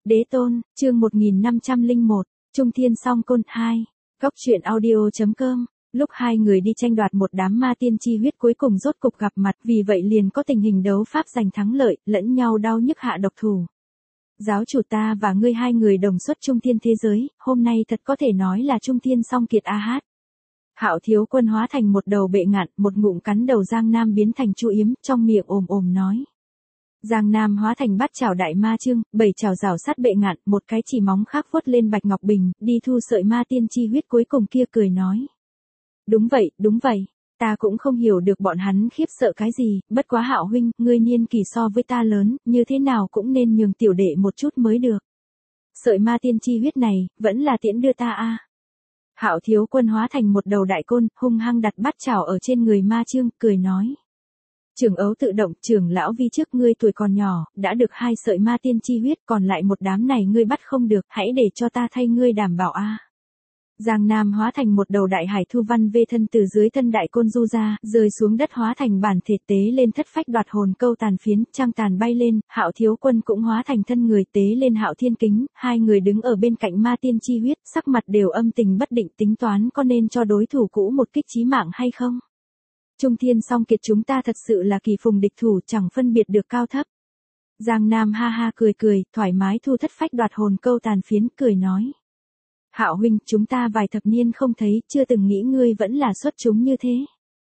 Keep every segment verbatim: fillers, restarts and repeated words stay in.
Đế tôn, chương một nghìn năm trăm lẻ một, Trung Thiên Song Côn hai. Góc truyện audio.com. Lúc hai người đi tranh đoạt một đám ma tiên chi huyết cuối cùng rốt cục gặp mặt, vì vậy liền có tình hình đấu pháp giành thắng lợi, lẫn nhau đau nhức hạ độc thủ. Giáo chủ, ta và ngươi hai người đồng xuất Trung Thiên thế giới, hôm nay thật có thể nói là Trung Thiên song kiệt a hát. Hạo Thiếu Quân hóa thành một đầu bệ ngạn, một ngụm cắn đầu Giang Nam biến thành Chu Yếm, trong miệng ồm ồm nói. Giang Nam hóa thành bát chảo đại ma chương, bảy chảo rào sát bệ ngạn, một cái chỉ móng khác vuốt lên bạch ngọc bình, đi thu sợi ma tiên chi huyết cuối cùng kia cười nói. Đúng vậy, đúng vậy, ta cũng không hiểu được bọn hắn khiếp sợ cái gì, bất quá Hạo huynh, ngươi niên kỳ so với ta lớn, như thế nào cũng nên nhường tiểu đệ một chút mới được. Sợi ma tiên chi huyết này, vẫn là tiễn đưa ta a. Hạo Thiếu Quân hóa thành một đầu đại côn, hung hăng đặt bát chảo ở trên người ma chương, cười nói. Trưởng ấu tự động, trưởng lão vi trước ngươi tuổi còn nhỏ, đã được hai sợi ma tiên chi huyết, còn lại một đám này ngươi bắt không được, hãy để cho ta thay ngươi đảm bảo a. À. Giang Nam hóa thành một đầu đại hải thu văn vê thân từ dưới thân đại côn du ra, rơi xuống đất hóa thành bản thể tế lên thất phách đoạt hồn câu tàn phiến, trăng tàn bay lên, Hạo Thiếu Quân cũng hóa thành thân người tế lên Hạo Thiên Kính, hai người đứng ở bên cạnh ma tiên chi huyết, sắc mặt đều âm tình bất định, tính toán có nên cho đối thủ cũ một kích chí mạng hay không. Trung Thiên song kiệt chúng ta thật sự là kỳ phùng địch thủ, chẳng phân biệt được cao thấp. Giang Nam ha ha cười cười, thoải mái thu thất phách đoạt hồn câu tàn phiến, cười nói. Hạo huynh, chúng ta vài thập niên không thấy, chưa từng nghĩ ngươi vẫn là xuất chúng như thế.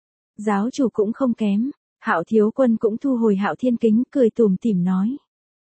Giáo chủ cũng không kém, Hạo Thiếu Quân cũng thu hồi Hạo Thiên Kính, cười tủm tỉm nói.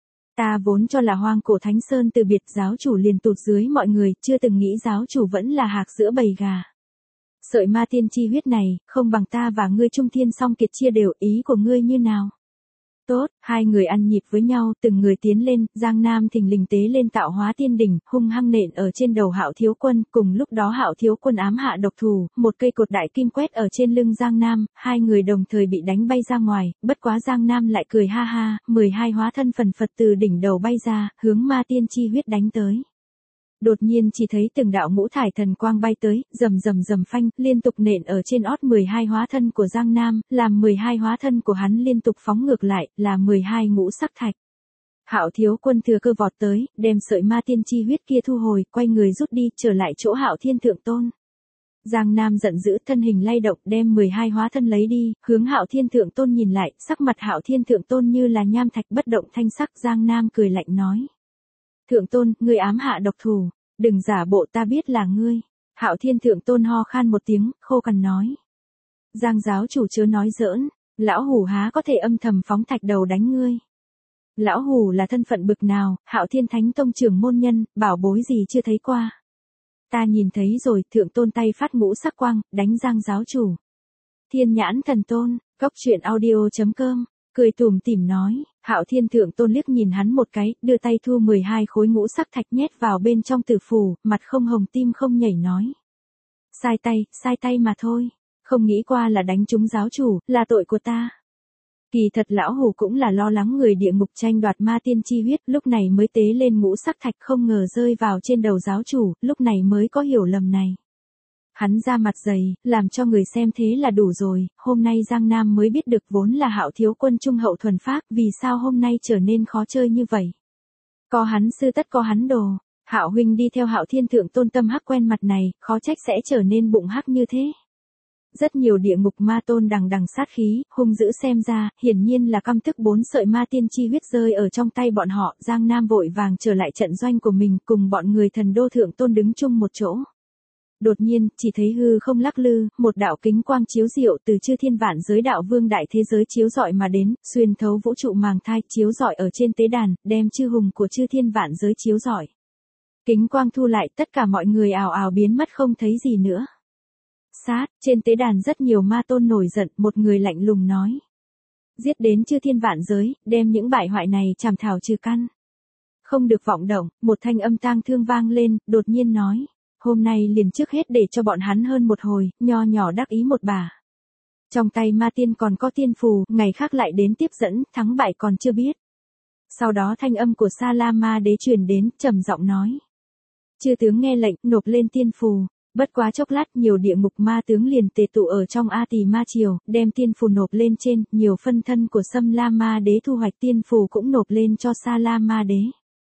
Ta vốn cho là hoang cổ thánh sơn từ biệt, giáo chủ liền tụt dưới mọi người, chưa từng nghĩ giáo chủ vẫn là hạc giữa bầy gà. Sợi ma tiên chi huyết này, không bằng ta và ngươi Trung Thiên song kiệt chia đều, ý của ngươi như nào? Tốt, hai người ăn nhịp với nhau, từng người tiến lên, Giang Nam thình lình tế lên tạo hóa tiên đỉnh, hung hăng nện ở trên đầu Hạo Thiếu Quân, cùng lúc đó Hạo Thiếu Quân ám hạ độc thủ, một cây cột đại kim quét ở trên lưng Giang Nam, hai người đồng thời bị đánh bay ra ngoài, bất quá Giang Nam lại cười ha ha, mười hai hóa thân phần phật từ đỉnh đầu bay ra, hướng ma tiên chi huyết đánh tới. Đột nhiên chỉ thấy từng đạo ngũ thải thần quang bay tới, rầm rầm rầm phanh, liên tục nện ở trên ót mười hai hóa thân của Giang Nam, làm mười hai hóa thân của hắn liên tục phóng ngược lại, là mười hai ngũ sắc thạch. Hạo Thiếu Quân thừa cơ vọt tới, đem sợi ma tiên chi huyết kia thu hồi, quay người rút đi, trở lại chỗ Hạo Thiên Thượng Tôn. Giang Nam giận dữ, thân hình lay động, đem mười hai hóa thân lấy đi, hướng Hạo Thiên Thượng Tôn nhìn lại, sắc mặt Hạo Thiên Thượng Tôn như là nham thạch bất động thanh sắc. Giang Nam cười lạnh nói. Thượng Tôn, ngươi ám hạ độc thủ, đừng giả bộ ta biết là ngươi. Hạo Thiên Thượng Tôn ho khan một tiếng, khô cằn nói. Giang giáo chủ chớ nói giỡn, lão hủ há có thể âm thầm phóng thạch đầu đánh ngươi. Lão hủ là thân phận bực nào, Hạo Thiên Thánh Tông trưởng môn nhân, bảo bối gì chưa thấy qua. Ta nhìn thấy rồi, Thượng Tôn tay phát ngũ sắc quang, đánh Giang giáo chủ. Thiên Nhãn Thần Tôn, góc truyện audio.com. Cười tủm tỉm nói, Hạo Thiên Thượng Tôn liếc nhìn hắn một cái, đưa tay thu mười hai khối ngũ sắc thạch nhét vào bên trong tử phù, mặt không hồng tim không nhảy nói. Sai tay, sai tay mà thôi, không nghĩ qua là đánh trúng giáo chủ, là tội của ta. Kỳ thật lão hủ cũng là lo lắng người địa ngục tranh đoạt ma tiên chi huyết, lúc này mới tế lên ngũ sắc thạch không ngờ rơi vào trên đầu giáo chủ, lúc này mới có hiểu lầm này. Hắn ra mặt dày, làm cho người xem thế là đủ rồi, hôm nay Giang Nam mới biết được vốn là Hạo Thiếu Quân trung hậu thuần phác, vì sao hôm nay trở nên khó chơi như vậy. Có hắn sư tất có hắn đồ, Hạo huynh đi theo Hạo Thiên Thượng Tôn tâm hắc quen mặt này, khó trách sẽ trở nên bụng hắc như thế. Rất nhiều địa ngục ma tôn đằng đằng sát khí, hung dữ xem ra, hiển nhiên là căm tức bốn sợi ma tiên chi huyết rơi ở trong tay bọn họ, Giang Nam vội vàng trở lại trận doanh của mình, cùng bọn người thần đô Thượng Tôn đứng chung một chỗ. Đột nhiên, chỉ thấy hư không lắc lư, một đạo kính quang chiếu diệu từ chư thiên vạn giới đạo vương đại thế giới chiếu rọi mà đến, xuyên thấu vũ trụ màng thai, chiếu rọi ở trên tế đàn, đem chư hùng của chư thiên vạn giới chiếu rọi. Kính quang thu lại, tất cả mọi người ào ào biến mất không thấy gì nữa. Sát, trên tế đàn rất nhiều ma tôn nổi giận, một người lạnh lùng nói. Giết đến chư thiên vạn giới, đem những bại hoại này chảm thảo trừ căn. Không được vọng động, một thanh âm tang thương vang lên, đột nhiên nói. Hôm nay liền trước hết để cho bọn hắn hơn một hồi, nho nhỏ đắc ý một bà. Trong tay ma tiên còn có tiên phù, ngày khác lại đến tiếp dẫn, thắng bại còn chưa biết. Sau đó thanh âm của Sa La Ma Đế truyền đến, trầm giọng nói. Chư tướng nghe lệnh, nộp lên tiên phù. Bất quá chốc lát, nhiều địa ngục ma tướng liền tề tụ ở trong A Tỳ Ma Triều, đem tiên phù nộp lên trên, nhiều phân thân của Sâm La Ma Đế thu hoạch tiên phù cũng nộp lên cho Sa La Ma Đế.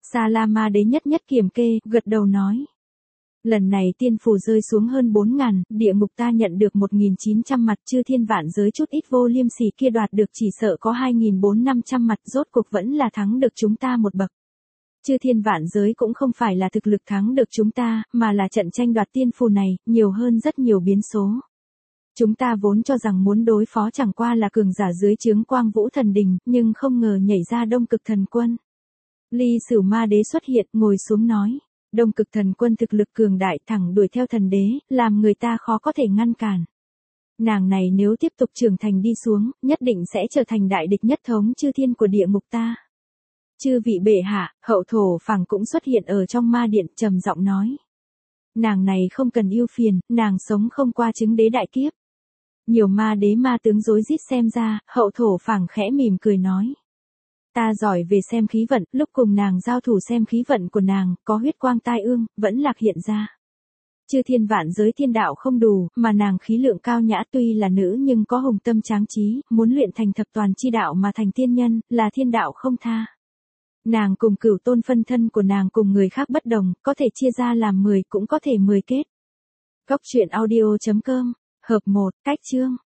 Sa La Ma Đế nhất nhất kiểm kê, gật đầu nói. Lần này tiên phù rơi xuống hơn bốn ngàn, địa ngục ta nhận được một nghìn chín trăm mặt, chư thiên vạn giới chút ít vô liêm sỉ kia đoạt được chỉ sợ có hai nghìn bốn năm trăm mặt, rốt cuộc vẫn là thắng được chúng ta một bậc. Chư thiên vạn giới cũng không phải là thực lực thắng được chúng ta, mà là trận tranh đoạt tiên phù này, nhiều hơn rất nhiều biến số. Chúng ta vốn cho rằng muốn đối phó chẳng qua là cường giả dưới trướng Quang Vũ Thần Đình, nhưng không ngờ nhảy ra Đông Cực Thần Quân. Ly Sửu Ma Đế xuất hiện, ngồi xuống nói. Đông Cực Thần Quân thực lực cường đại thẳng đuổi theo thần đế, làm người ta khó có thể ngăn cản. Nàng này nếu tiếp tục trưởng thành đi xuống, nhất định sẽ trở thành đại địch nhất thống chư thiên của địa ngục ta. Chư vị bệ hạ, hậu thổ phẳng cũng xuất hiện ở trong ma điện, trầm giọng nói. Nàng này không cần ưu phiền, nàng sống không qua chứng đế đại kiếp. Nhiều ma đế ma tướng rối rít xem ra, hậu thổ phẳng khẽ mỉm cười nói. Ta giỏi về xem khí vận, lúc cùng nàng giao thủ xem khí vận của nàng, có huyết quang tai ương, vẫn lạc hiện ra. Chư thiên vạn giới thiên đạo không đủ, mà nàng khí lượng cao nhã tuy là nữ nhưng có hùng tâm tráng trí, muốn luyện thành thập toàn chi đạo mà thành tiên nhân, là thiên đạo không tha. Nàng cùng cửu tôn phân thân của nàng cùng người khác bất đồng, có thể chia ra làm mười cũng có thể mười kết. Góc truyện audio chấm com, hợp một, cách chương.